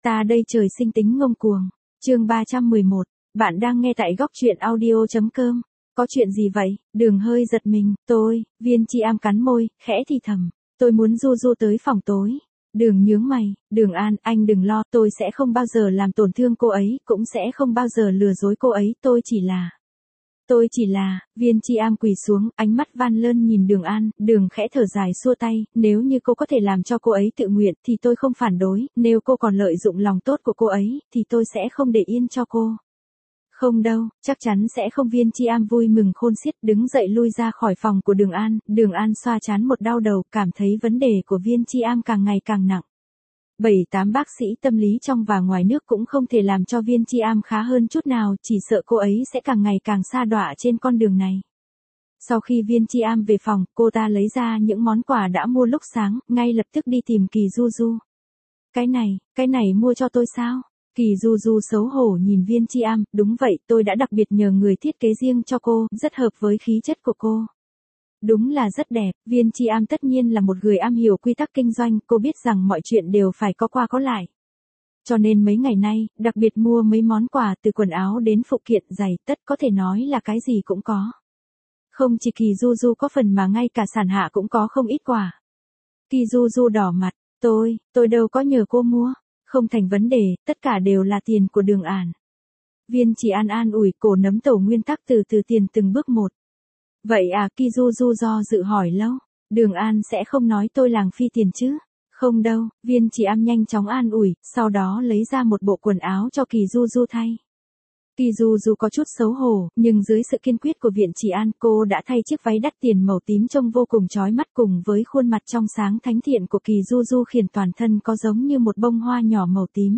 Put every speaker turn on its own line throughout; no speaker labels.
Ta đây trời sinh tính ngông cuồng. Chương 311. Bạn đang nghe tại góc truyện audio.com. Có chuyện gì vậy? Đường hơi giật mình. Viên Chi Am cắn môi, khẽ thì thầm. Tôi muốn Du Du tới phòng tối. Đường nhướng mày. Đường An, anh đừng lo, tôi sẽ không bao giờ làm tổn thương cô ấy, cũng sẽ không bao giờ lừa dối cô ấy, tôi chỉ là, Viên Chi Am quỳ xuống, ánh mắt van lơn nhìn Đường An, Đường khẽ thở dài xua tay, nếu như cô có thể làm cho cô ấy tự nguyện, thì tôi không phản đối, nếu cô còn lợi dụng lòng tốt của cô ấy, thì tôi sẽ không để yên cho cô. Không đâu, chắc chắn sẽ không. Viên Chi Am vui mừng khôn xiết, đứng dậy lui ra khỏi phòng của Đường An xoa trán một đau đầu, cảm thấy vấn đề của Viên Chi Am càng ngày càng nặng. 7-8 bác sĩ tâm lý trong và ngoài nước cũng không thể làm cho Viên Chi Am khá hơn chút nào, chỉ sợ cô ấy sẽ càng ngày càng sa đọa trên con đường này. Sau khi Viên Chi Am về phòng, cô ta lấy ra những món quà đã mua lúc sáng, ngay lập tức đi tìm Kỳ Du Du. Cái này mua cho tôi sao? Kỳ Du Du xấu hổ nhìn Viên Chi Am, đúng vậy, tôi đã đặc biệt nhờ người thiết kế riêng cho cô, rất hợp với khí chất của cô. Đúng là rất đẹp. Viên Chi Am tất nhiên là một người am hiểu quy tắc kinh doanh, cô biết rằng mọi chuyện đều phải có qua có lại. Cho nên mấy ngày nay, đặc biệt mua mấy món quà từ quần áo đến phụ kiện giày, tất có thể nói là cái gì cũng có. Không chỉ Kỳ Du Du có phần mà ngay cả Sản Hạ cũng có không ít quà. Kỳ Du Du đỏ mặt, tôi đâu có nhờ cô mua, không thành vấn đề, tất cả đều là tiền của Đường An. Viên Chỉ An an ủi, cổ nấm tổ nguyên tắc từ tiền từng bước một. Vậy à? Kỳ Du Du do dự hỏi lâu. Đường An sẽ không nói tôi làng phi tiền chứ? Không đâu, Viên Chỉ Am nhanh chóng an ủi, sau đó lấy ra một bộ quần áo cho Kỳ Du Du thay. Kỳ Du Du có chút xấu hổ, nhưng dưới sự kiên quyết của Viện Chỉ An, cô đã thay chiếc váy đắt tiền màu tím trông vô cùng chói mắt, cùng với khuôn mặt trong sáng thánh thiện của Kỳ Du Du khiến toàn thân có giống như một bông hoa nhỏ màu tím.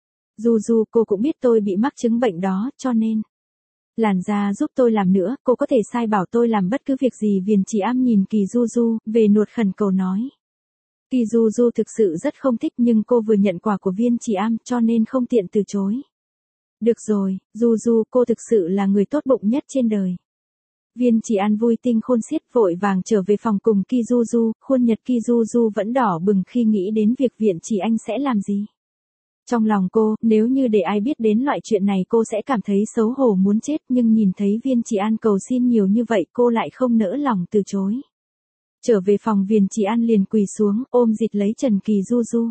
Du Du, cô cũng biết tôi bị mắc chứng bệnh đó, cho nên làn da giúp tôi làm nữa, cô có thể sai bảo tôi làm bất cứ việc gì. Viên Chỉ Am nhìn Kỳ Du Du, về nuột khẩn cầu nói. Kỳ Du Du thực sự rất không thích, nhưng cô vừa nhận quà của Viên Chỉ Am, cho nên không tiện từ chối. Được rồi, Du Du, cô thực sự là người tốt bụng nhất trên đời. Viên Chỉ An vui tinh khôn xiết, vội vàng trở về phòng cùng Kỳ Du Du, khuôn nhật Kỳ Du Du vẫn đỏ bừng khi nghĩ đến việc Viện Chỉ Anh sẽ làm gì. Trong lòng cô, nếu như để ai biết đến loại chuyện này cô sẽ cảm thấy xấu hổ muốn chết, nhưng nhìn thấy Viên Chỉ An cầu xin nhiều như vậy cô lại không nỡ lòng từ chối. Trở về phòng, Viên Chỉ An liền quỳ xuống, ôm dịt lấy trần Kỳ Du Du.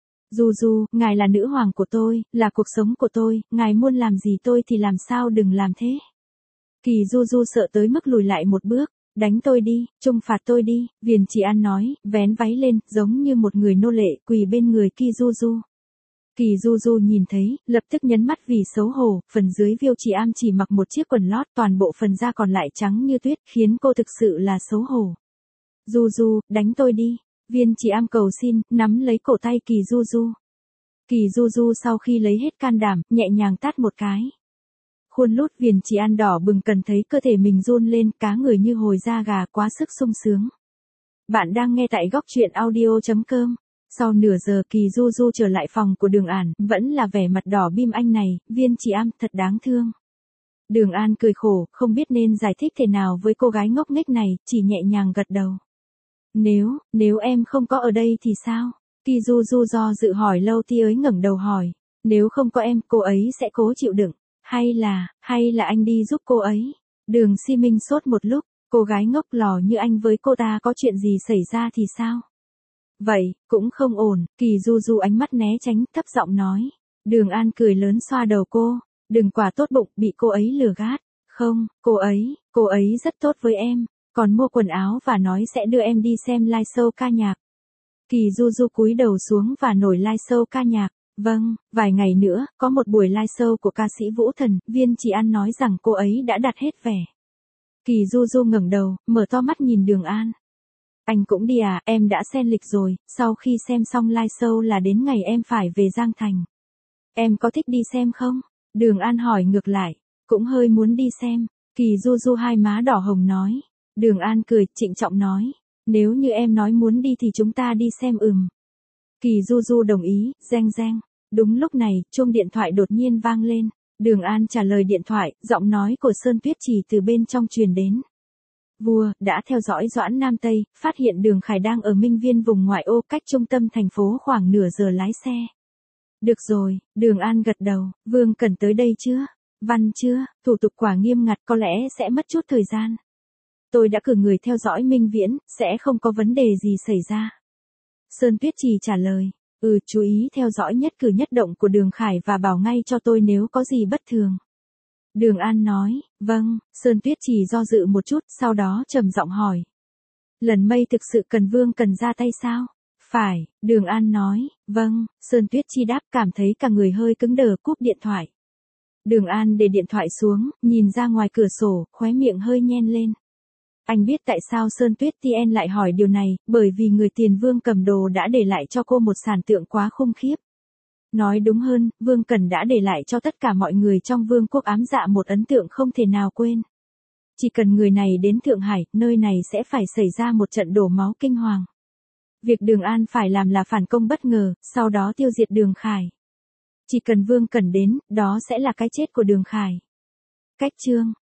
Du Du, ngài là nữ hoàng của tôi, là cuộc sống của tôi, ngài muốn làm gì tôi thì làm, sao đừng làm thế. Kỳ Du Du sợ tới mức lùi lại một bước. Đánh tôi đi, trừng phạt tôi đi, Viên Chỉ An nói, vén váy lên, giống như một người nô lệ, quỳ bên người Kỳ Du Du. Kỳ Du Du nhìn thấy, lập tức nhấn mắt vì xấu hổ, phần dưới Viên Chỉ Am chỉ mặc một chiếc quần lót, toàn bộ phần da còn lại trắng như tuyết, khiến cô thực sự là xấu hổ. Du Du, đánh tôi đi. Viên Chỉ Am cầu xin, nắm lấy cổ tay Kỳ Du Du. Kỳ Du Du sau khi lấy hết can đảm, nhẹ nhàng tát một cái. Khuôn lút Viên Chỉ An đỏ bừng, cần thấy cơ thể mình run lên, cá người như hồi da gà, quá sức sung sướng. Bạn đang nghe tại góc truyện audio.com. Sau nửa giờ Kỳ Du Du trở lại phòng của Đường An, vẫn là vẻ mặt đỏ bim anh này, Viên Chỉ Am thật đáng thương. Đường An cười khổ, không biết nên giải thích thế nào với cô gái ngốc nghếch này, chỉ nhẹ nhàng gật đầu. Nếu em không có ở đây thì sao? Kỳ Du Du do dự hỏi lâu thì ấy ngẩng đầu hỏi. Nếu không có em, cô ấy sẽ cố chịu đựng. Hay là anh đi giúp cô ấy? Đường Si Minh sốt một lúc, cô gái ngốc lò như anh với cô ta có chuyện gì xảy ra thì sao? Vậy, cũng không ổn. Kỳ Du Du ánh mắt né tránh, thấp giọng nói. Đường An cười lớn xoa đầu cô. Đừng quá tốt bụng, bị cô ấy lừa gạt. Không, cô ấy rất tốt với em. Còn mua quần áo và nói sẽ đưa em đi xem live show ca nhạc. Kỳ Du Du cúi đầu xuống và nổi live show ca nhạc. Vâng, vài ngày nữa, có một buổi live show của ca sĩ Vũ Thần, Viên Chỉ An nói rằng cô ấy đã đặt hết vé. Kỳ Du Du ngẩng đầu, mở to mắt nhìn Đường An. Anh cũng đi à? Em đã xem lịch rồi, sau khi xem xong live show là đến ngày em phải về Giang Thành. Em có thích đi xem không? Đường An hỏi ngược lại, cũng hơi muốn đi xem. Kỳ Du Du hai má đỏ hồng nói. Đường An cười, trịnh trọng nói, nếu như em nói muốn đi thì chúng ta đi xem. Kỳ Du Du đồng ý, reng reng. Đúng lúc này, chuông điện thoại đột nhiên vang lên. Đường An trả lời điện thoại, giọng nói của Sơn Tuyết Chỉ từ bên trong truyền đến. Vua, đã theo dõi Doãn Nam Tây, phát hiện Đường Khải đang ở Minh Viên vùng ngoại ô cách trung tâm thành phố khoảng nửa giờ lái xe. Được rồi, Đường An gật đầu, Vương Cẩn tới đây chưa? Văn chưa, thủ tục quả nghiêm ngặt có lẽ sẽ mất chút thời gian. Tôi đã cử người theo dõi Minh Viễn, sẽ không có vấn đề gì xảy ra. Sơn Tuyết Trì trả lời, chú ý theo dõi nhất cử nhất động của Đường Khải và bảo ngay cho tôi nếu có gì bất thường. Đường An nói, vâng, Sơn Tuyết Trì do dự một chút, sau đó trầm giọng hỏi. Lần Mây thực sự cần Vương Cần ra tay sao? Phải, Đường An nói, vâng, Sơn Tuyết Chi đáp cảm thấy cả người hơi cứng đờ cúp điện thoại. Đường An để điện thoại xuống, nhìn ra ngoài cửa sổ, khóe miệng hơi nhen lên. Anh biết tại sao Sơn Tuyết Tien lại hỏi điều này, bởi vì người tiền Vương cầm đồ đã để lại cho cô một sản tượng quá khủng khiếp. Nói đúng hơn, Vương Cẩn đã để lại cho tất cả mọi người trong Vương quốc ám dạ một ấn tượng không thể nào quên. Chỉ cần người này đến Thượng Hải, nơi này sẽ phải xảy ra một trận đổ máu kinh hoàng. Việc Đường An phải làm là phản công bất ngờ, sau đó tiêu diệt Đường Khải. Chỉ cần Vương Cẩn đến, đó sẽ là cái chết của Đường Khải. Cách chương